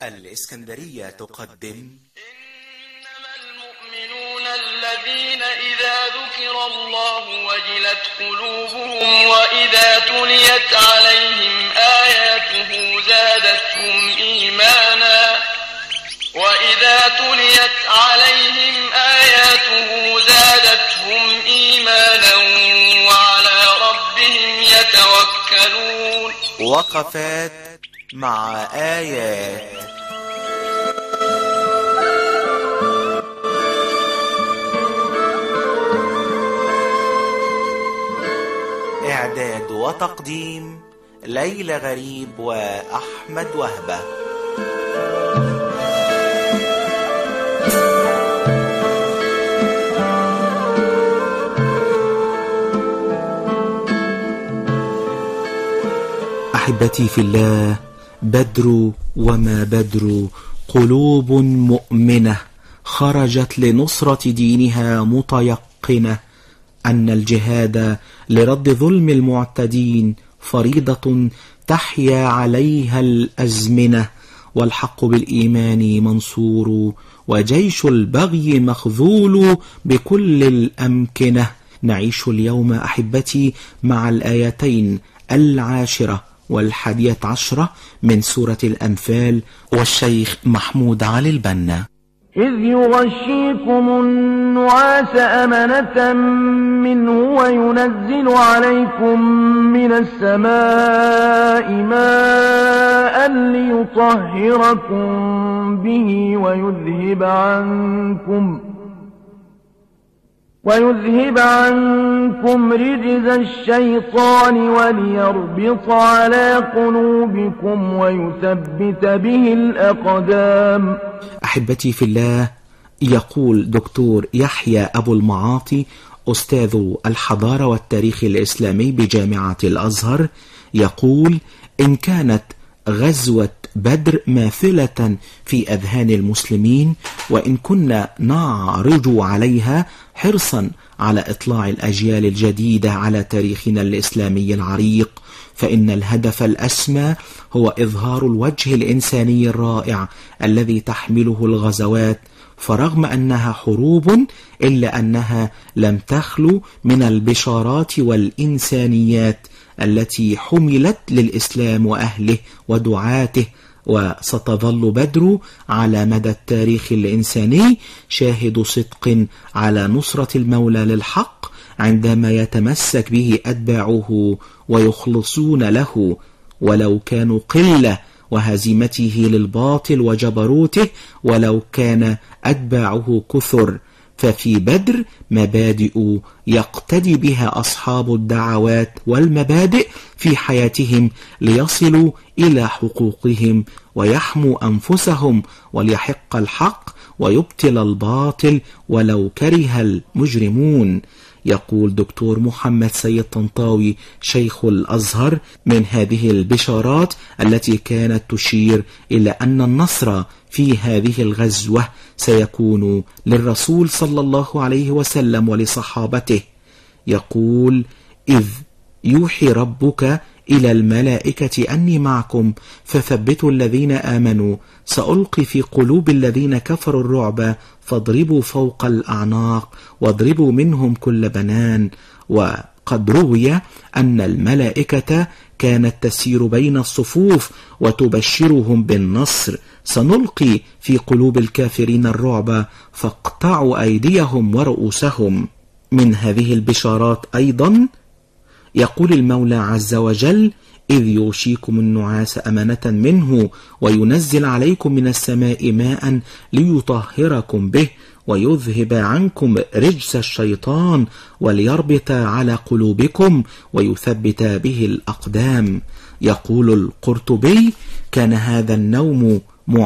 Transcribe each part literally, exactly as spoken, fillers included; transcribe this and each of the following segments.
الإسكندرية تقدم إنما المؤمنون الذين إذا ذكر الله وجلت قلوبهم وإذا تليت عليهم آياته زادتهم إيمانا وإذا تليت عليهم آياته زادتهم إيمانا وعلى ربهم يتوكلون. وقفات مع آيات. إعداد وتقديم ليلى غريب وأحمد وهبة. أحبتي في الله، بدر وما بدر، قلوب مؤمنة خرجت لنصرة دينها متيقنة أن الجهاد لرد ظلم المعتدين فريضة تحيا عليها الأزمنة، والحق بالإيمان منصور وجيش البغي مخذول بكل الأمكنة. نعيش اليوم أحبتي مع الآيتين العاشرة والحادية عشرة من سورة الأنفال، والشيخ محمود علي البنا. إذ يغشيكم النعاس أمنة منه وينزل عليكم من السماء ماء ليطهركم به ويذهب عنكم ويذهب عنكم رجز الشيطان وليربط على قلوبكم ويثبت به الأقدام. أحبتي في الله، يقول دكتور يحيى أبو المعاطي أستاذ الحضارة والتاريخ الإسلامي بجامعة الأزهر، يقول: إن كانت غزوة بدر ماثلة في أذهان المسلمين، وإن كنا نعرج عليها حرصا على إطلاع الأجيال الجديدة على تاريخنا الإسلامي العريق، فإن الهدف الأسمى هو إظهار الوجه الإنساني الرائع الذي تحمله الغزوات، فرغم أنها حروب إلا أنها لم تخلو من البشارات والإنسانيات التي حملت للإسلام وأهله ودعاته. وستظل بدر على مدى التاريخ الإنساني شاهد صدق على نصرة المولى للحق عندما يتمسك به أتباعه ويخلصون له ولو كانوا قلة، وهزيمته للباطل وجبروته ولو كان أتباعه كثر. ففي بدر مبادئ يقتدي بها أصحاب الدعوات والمبادئ في حياتهم ليصلوا إلى حقوقهم ويحموا أنفسهم وليحق الحق ويبطل الباطل ولو كره المجرمون. يقول دكتور محمد سيد طنطاوي شيخ الأزهر: من هذه البشارات التي كانت تشير إلى أن النصر في هذه الغزوة سيكون للرسول صلى الله عليه وسلم ولصحابته. يقول: إذ يوحي ربك إلى الملائكة أني معكم فثبتوا الذين آمنوا سألقي في قلوب الذين كفروا الرعب فاضربوا فوق الأعناق واضربوا منهم كل بنان. وقد روي أن الملائكة كانت تسير بين الصفوف وتبشرهم بالنصر. سنلقي في قلوب الكافرين الرعب فاقطعوا أيديهم ورؤوسهم. من هذه البشارات أيضا يقول المولى عز وجل: إذ يغشيكم النعاس أمنة منه وينزل عليكم من السماء ماء ليطهركم به ويذهب عنكم رجس الشيطان وليربط على قلوبكم ويثبت به الأقدام. يقول القرطبي: كان هذا النوم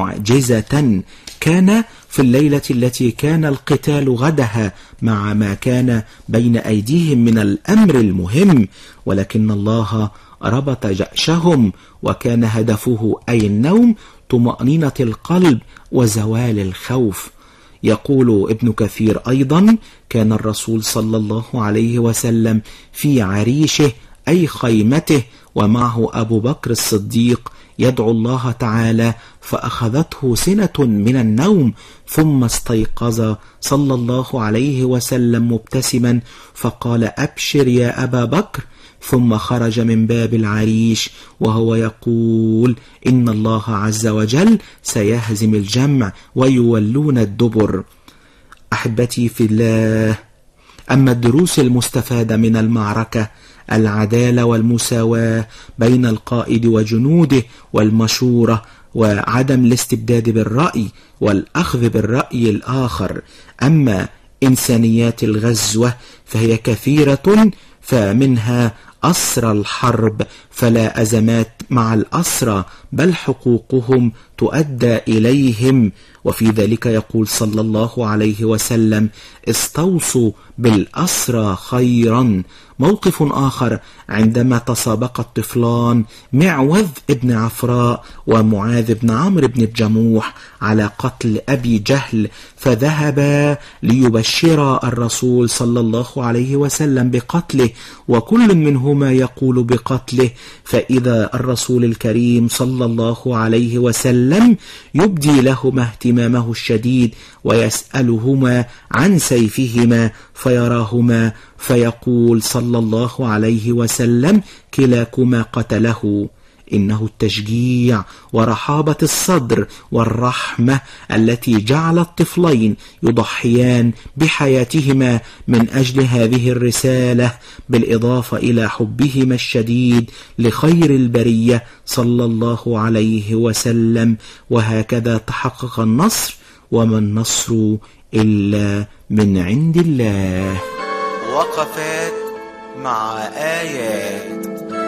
معجزة، كان في الليلة التي كان القتال غدها مع ما كان بين أيديهم من الأمر المهم، ولكن الله ربط جأشهم وكان هدفه أي النوم طمأنينة القلب وزوال الخوف. يقول ابن كثير أيضا: كان الرسول صلى الله عليه وسلم في عريشه أي خيمته ومعه أبو بكر الصديق يدعو الله تعالى فأخذته سنة من النوم، ثم استيقظ صلى الله عليه وسلم مبتسما فقال: أبشر يا أبا بكر، ثم خرج من باب العريش وهو يقول: إن الله عز وجل سيهزم الجمع ويولون الدبر. أحبتي في الله، أما الدروس المستفادة من المعركة: العدالة والمساواة بين القائد وجنوده، والمشورة، وعدم الاستبداد بالرأي والأخذ بالرأي الآخر. أما إنسانيات الغزوة فهي كثيرة، فمنها أسرى الحرب، فلا أزمات مع الأسرى بل حقوقهم تؤدى إليهم، وفي ذلك يقول صلى الله عليه وسلم: استوصوا بالأسرى خيرا. موقف آخر عندما تسابق الطفلان معوذ ابن عفراء ومعاذ بن عمرو بن الجموح على قتل أبي جهل، فذهبا ليبشرا الرسول صلى الله عليه وسلم بقتله، وكل منهما يقول بقتله، فإذا الرسول الكريم صلى الله عليه وسلم يبدي لهما اهتمامه الشديد ويسألهما عن سيفهما فيراهما، فيقول صلى الله عليه وسلم: كلاكما قتله. إنه التشجيع ورحابة الصدر والرحمة التي جعل الطفلين يضحيان بحياتهما من أجل هذه الرسالة، بالإضافة إلى حبهما الشديد لخير البرية صلى الله عليه وسلم. وهكذا تحقق النصر، وما النصر إلا من عند الله. وقفات مع آيات.